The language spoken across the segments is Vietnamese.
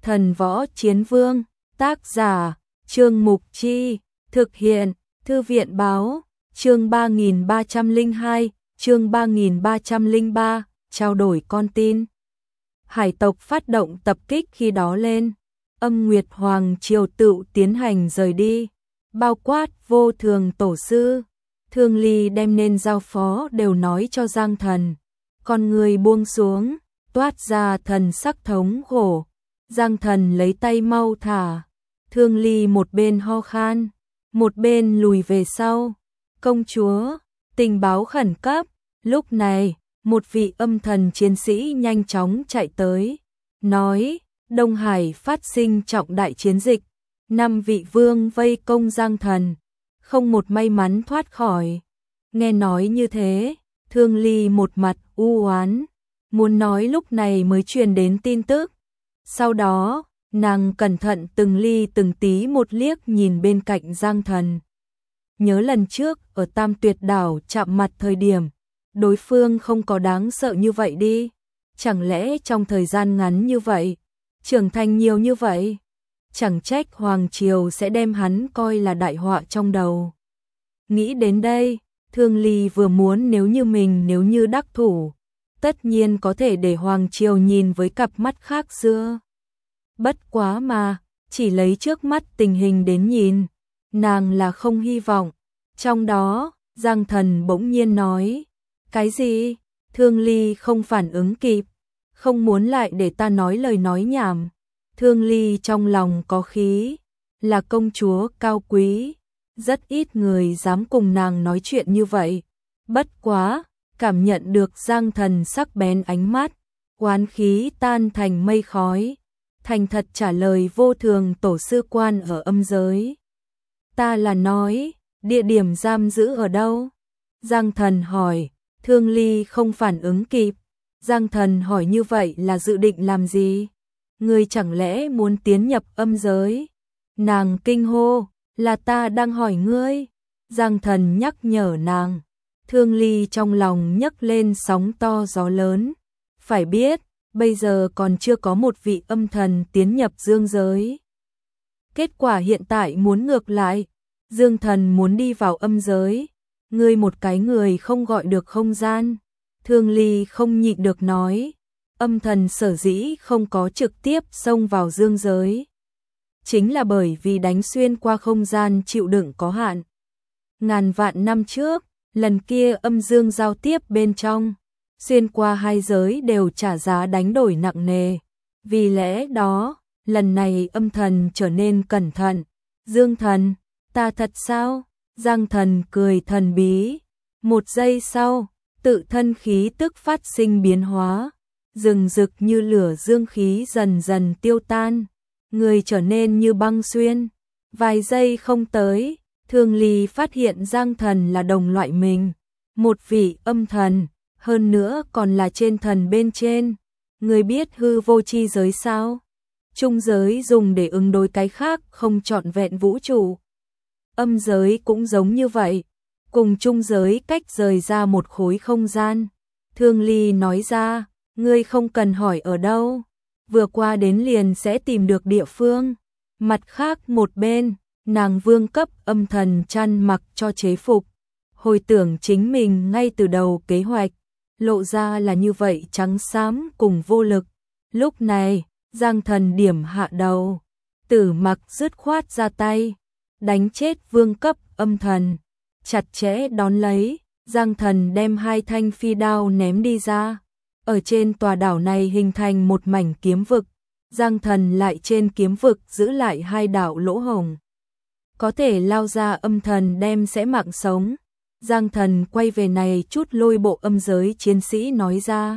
Thần Võ Chiến Vương, tác giả, Trương Mục Chi, thực hiện, Thư viện báo, chương 3302, chương 3303, trao đổi con tin. Hải tộc phát động tập kích khi đó lên, Âm Nguyệt Hoàng triều tự tiến hành rời đi, bao quát Vô Thường tổ sư, Thương Ly đem nên giao phó đều nói cho Giang Thần. Con người buông xuống, toát ra thần sắc thống khổ. Giang Thần lấy tay mau thả, Thương Ly một bên ho khan, một bên lùi về sau. Công chúa, tình báo khẩn cấp. Lúc này, một vị âm thần chiến sĩ nhanh chóng chạy tới, nói, Đông Hải phát sinh trọng đại chiến dịch, 5 vị vương vây công Giang Thần, không một may mắn thoát khỏi. Nghe nói như thế, Thương Ly một mặt u oán, muốn nói lúc này mới truyền đến tin tức. Sau đó, nàng cẩn thận từng ly từng tí một liếc nhìn bên cạnh Giang Thần. Nhớ lần trước ở Tam Tuyệt Đảo chạm mặt thời điểm, đối phương không có đáng sợ như vậy đi. Chẳng lẽ trong thời gian ngắn như vậy, trưởng thành nhiều như vậy, chẳng trách Hoàng Triều sẽ đem hắn coi là đại họa trong đầu. Nghĩ đến đây, Thương Ly vừa muốn nếu như đắc thủ, tất nhiên có thể để Hoàng Triều nhìn với cặp mắt khác xưa. Bất quá mà, chỉ lấy trước mắt tình hình đến nhìn, nàng là không hy vọng. Trong đó, Giang Thần bỗng nhiên nói, cái gì? Thương Ly không phản ứng kịp, không muốn lại để ta nói lời nói nhảm. Thương Ly trong lòng có khí, là công chúa cao quý, rất ít người dám cùng nàng nói chuyện như vậy. Bất quá, cảm nhận được Giang Thần sắc bén ánh mắt, oán khí tan thành mây khói, thành thật trả lời Vô Thường tổ sư quan ở âm giới. Ta là nói, địa điểm giam giữ ở đâu? Giang Thần hỏi. Thương Ly không phản ứng kịp. Giang Thần hỏi như vậy là dự định làm gì? Ngươi chẳng lẽ muốn tiến nhập âm giới? Nàng kinh hô, là ta đang hỏi ngươi. Giang Thần nhắc nhở nàng. Thương Ly trong lòng nhấc lên sóng to gió lớn. Phải biết, bây giờ còn chưa có một vị âm thần tiến nhập dương giới. Kết quả hiện tại muốn ngược lại, dương thần muốn đi vào âm giới. Ngươi một cái người không gọi được không gian. Thương Ly không nhịn được nói, âm thần sở dĩ không có trực tiếp xông vào dương giới, chính là bởi vì đánh xuyên qua không gian chịu đựng có hạn. Ngàn vạn năm trước, lần kia âm dương giao tiếp bên trong, xuyên qua hai giới đều trả giá đánh đổi nặng nề. Vì lẽ đó, lần này âm thần trở nên cẩn thận. Dương thần, ta thật sao? Giang Thần cười thần bí. Một giây sau, tự thân khí tức phát sinh biến hóa, rừng rực như lửa dương khí dần dần tiêu tan, người trở nên như băng xuyên. Vài giây không tới, Thương Ly phát hiện Giang Thần là đồng loại mình, một vị âm thần, hơn nữa còn là trên thần bên trên. Người biết hư vô chi giới sao? Trung giới dùng để ứng đối cái khác không trọn vẹn vũ trụ. Âm giới cũng giống như vậy, cùng trung giới cách rời ra một khối không gian. Thương Ly nói ra, ngươi không cần hỏi ở đâu, vừa qua đến liền sẽ tìm được địa phương. Mặt khác một bên, nàng vương cấp âm thần chăn mặc cho chế phục, hồi tưởng chính mình ngay từ đầu kế hoạch, lộ ra là như vậy trắng xám cùng vô lực. Lúc này, Giang Thần điểm hạ đầu, Tử Mặc dứt khoát ra tay, đánh chết vương cấp âm thần, chặt chẽ đón lấy. Giang Thần đem hai thanh phi đao ném đi ra, ở trên tòa đảo này hình thành một mảnh kiếm vực. Giang Thần lại trên kiếm vực giữ lại hai đạo lỗ hổng, có thể lao ra âm thần đem sẽ mạng sống. Giang Thần quay về này chút lôi bộ âm giới chiến sĩ nói ra,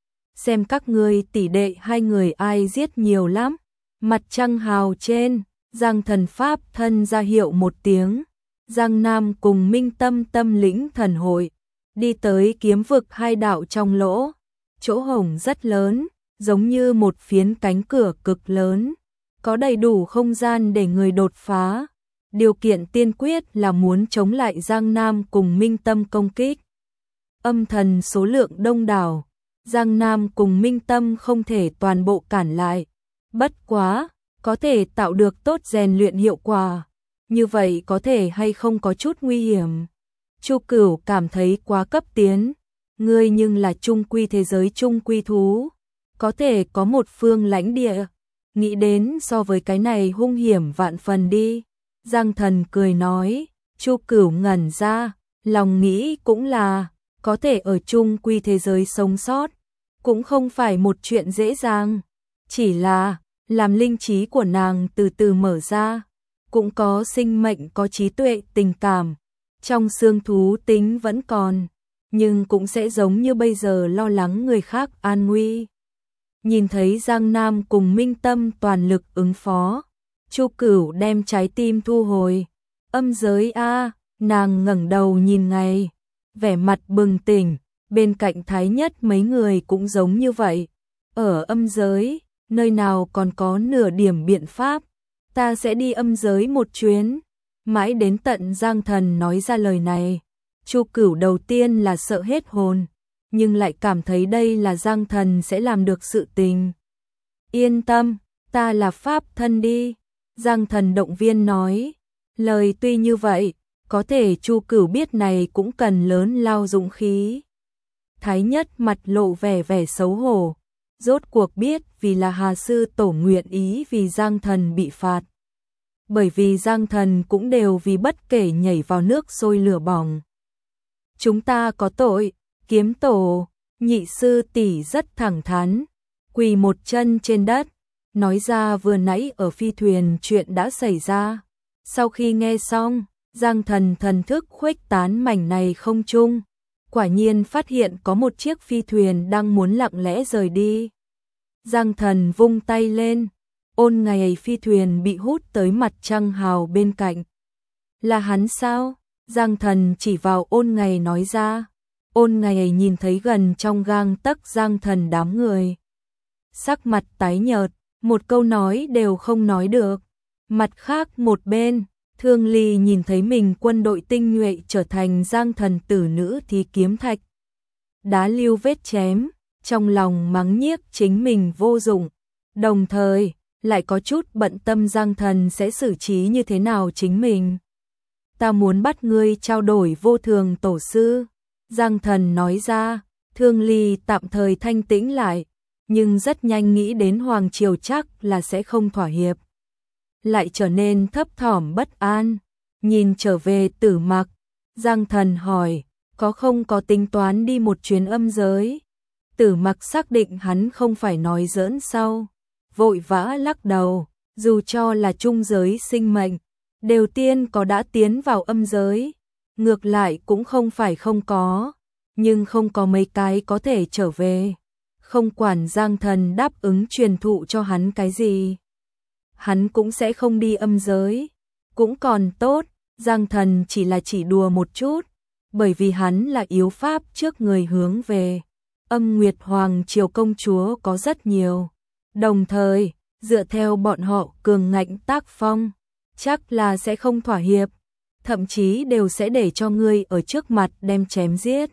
xem các ngươi tỷ đệ hai người ai giết nhiều lắm. Mặt trăng hào trên, Giang Thần pháp thân ra hiệu một tiếng, Giang Nam cùng Minh Tâm tâm lĩnh thần hội, đi tới kiếm vực hai đạo trong lỗ, chỗ hổng rất lớn, giống như một phiến cánh cửa cực lớn, có đầy đủ không gian để người đột phá. Điều kiện tiên quyết là muốn chống lại Giang Nam cùng Minh Tâm công kích. Âm thần số lượng đông đảo, Giang Nam cùng Minh Tâm không thể toàn bộ cản lại, Bất quá, có thể tạo được tốt rèn luyện hiệu quả. Như vậy có thể hay không có chút nguy hiểm. Chu Cửu cảm thấy quá cấp tiến. Ngươi nhưng là trung quy thế giới trung quy thú. Có thể có một phương lãnh địa. Nghĩ đến so với cái này hung hiểm vạn phần đi. Giang Thần cười nói. Chu Cửu ngẩn ra. Lòng nghĩ cũng là. Có thể ở trung quy thế giới sống sót. Cũng không phải một chuyện dễ dàng. Chỉ là làm linh trí của nàng từ từ mở ra. Cũng có sinh mệnh, có trí tuệ, tình cảm. Trong xương thú tính vẫn còn, nhưng cũng sẽ giống như bây giờ lo lắng người khác an nguy. Nhìn thấy Giang Nam cùng Minh Tâm toàn lực ứng phó, Chu Cửu đem trái tim thu hồi. Âm giới a, nàng ngẩng đầu nhìn ngày, vẻ mặt bừng tỉnh, bên cạnh Thái Nhất mấy người cũng giống như vậy. Ở âm giới, nơi nào còn có nửa điểm biện pháp, ta sẽ đi âm giới một chuyến. Mãi đến tận Giang Thần nói ra lời này, Chu Cửu đầu tiên là sợ hết hồn, nhưng lại cảm thấy đây là Giang Thần sẽ làm được sự tình. Yên tâm, ta là pháp thân đi. Giang Thần động viên nói, lời tuy như vậy, có thể Chu Cửu biết này cũng cần lớn lao dũng khí. Thái Nhất mặt lộ vẻ xấu hổ, rốt cuộc biết vì là Hà Sư Tổ nguyện ý vì Giang Thần bị phạt. Bởi vì Giang Thần cũng đều vì bất kể nhảy vào nước sôi lửa bỏng. Chúng ta có tội, Kiếm Tổ, Nhị sư tỷ rất thẳng thắn, quỳ một chân trên đất, nói ra vừa nãy ở phi thuyền chuyện đã xảy ra. Sau khi nghe xong, Giang Thần thần thức khuếch tán mảnh này không trung, quả nhiên phát hiện có một chiếc phi thuyền đang muốn lặng lẽ rời đi. Giang Thần vung tay lên, Ôn Ngày phi thuyền bị hút tới mặt trăng hào bên cạnh. Là hắn sao? Giang Thần chỉ vào Ôn Ngày nói ra. Ôn Ngày nhìn thấy gần trong gang tấc Giang Thần đám người. Sắc mặt tái nhợt, một câu nói đều không nói được. Mặt khác một bên, Thương Ly nhìn thấy mình quân đội tinh nhuệ trở thành Giang Thần tử nữ thì kiếm thạch. Đá lưu vết chém, trong lòng mắng nhiếc chính mình vô dụng. Đồng thời, lại có chút bận tâm Giang Thần sẽ xử trí như thế nào chính mình. Ta muốn bắt ngươi trao đổi vô thường tổ sư. Giang Thần nói ra, Thương Ly tạm thời thanh tĩnh lại, nhưng rất nhanh nghĩ đến Hoàng Triều chắc là sẽ không thỏa hiệp. Lại trở nên thấp thỏm bất an, nhìn trở về Tử Mặc. Giang Thần hỏi, có không có tính toán đi một chuyến âm giới? Tử Mặc xác định hắn không phải nói giỡn sau, vội vã lắc đầu, dù cho là trung giới sinh mệnh, đều tiên có đã tiến vào âm giới, ngược lại cũng không phải không có, nhưng không có mấy cái có thể trở về. Không quản Giang Thần đáp ứng truyền thụ cho hắn cái gì, hắn cũng sẽ không đi âm giới. Cũng còn tốt, Giang Thần chỉ đùa một chút, bởi vì hắn là yếu pháp trước người hướng về. Âm Nguyệt Hoàng Triều công chúa có rất nhiều, đồng thời, dựa theo bọn họ cường ngạnh tác phong, chắc là sẽ không thỏa hiệp, thậm chí đều sẽ để cho ngươi ở trước mặt đem chém giết.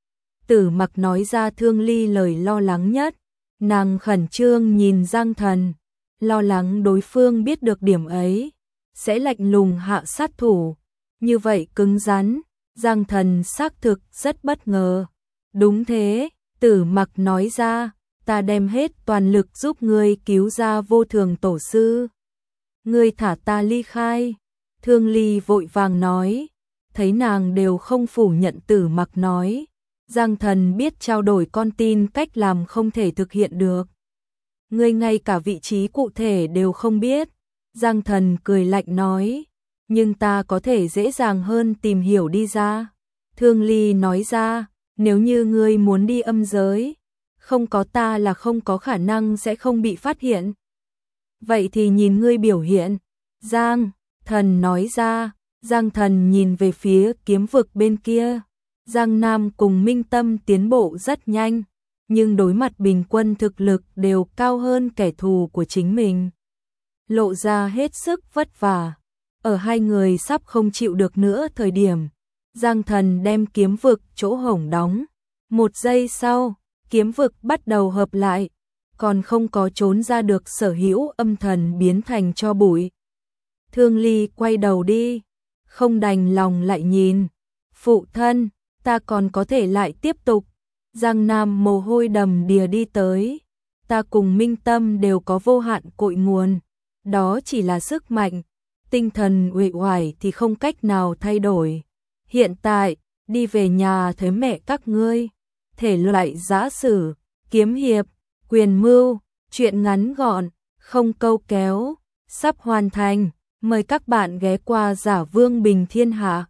Tử Mặc nói ra Thương Ly lời lo lắng nhất, nàng khẩn trương nhìn Giang Thần, lo lắng đối phương biết được điểm ấy, sẽ lạnh lùng hạ sát thủ. Như vậy cứng rắn, Giang Thần xác thực rất bất ngờ. Đúng thế, Tử Mặc nói ra, ta đem hết toàn lực giúp ngươi cứu ra vô thường tổ sư. Ngươi thả ta ly khai. Thương Ly vội vàng nói, thấy nàng đều không phủ nhận Tử Mặc nói. Giang Thần biết trao đổi con tin cách làm không thể thực hiện được. Ngươi ngay cả vị trí cụ thể đều không biết. Giang Thần cười lạnh nói, nhưng ta có thể dễ dàng hơn tìm hiểu đi ra. Thương Ly nói ra, nếu như ngươi muốn đi âm giới, không có ta là không có khả năng sẽ không bị phát hiện. Vậy thì nhìn ngươi biểu hiện. Giang Thần nói ra. Giang Thần nhìn về phía kiếm vực bên kia. Giang Nam cùng Minh Tâm tiến bộ rất nhanh, nhưng đối mặt bình quân thực lực đều cao hơn kẻ thù của chính mình, lộ ra hết sức vất vả. Ở hai người sắp không chịu được nữa thời điểm, Giang Thần đem kiếm vực chỗ hổng đóng. Một giây sau, kiếm vực bắt đầu hợp lại, còn không có trốn ra được sở hữu âm thần biến thành tro bụi. Thương Ly quay đầu đi, không đành lòng lại nhìn. Phụ thân, ta còn có thể lại tiếp tục. Giang Nam mồ hôi đầm đìa đi tới. Ta cùng Minh Tâm đều có vô hạn cội nguồn. Đó chỉ là sức mạnh. Tinh thần uể oải thì không cách nào thay đổi. Hiện tại, đi về nhà thấy mẹ các ngươi. Thể loại giã sử, kiếm hiệp, quyền mưu, truyện ngắn gọn, không câu kéo, sắp hoàn thành. Mời các bạn ghé qua Giả Vương Bình Thiên Hạ.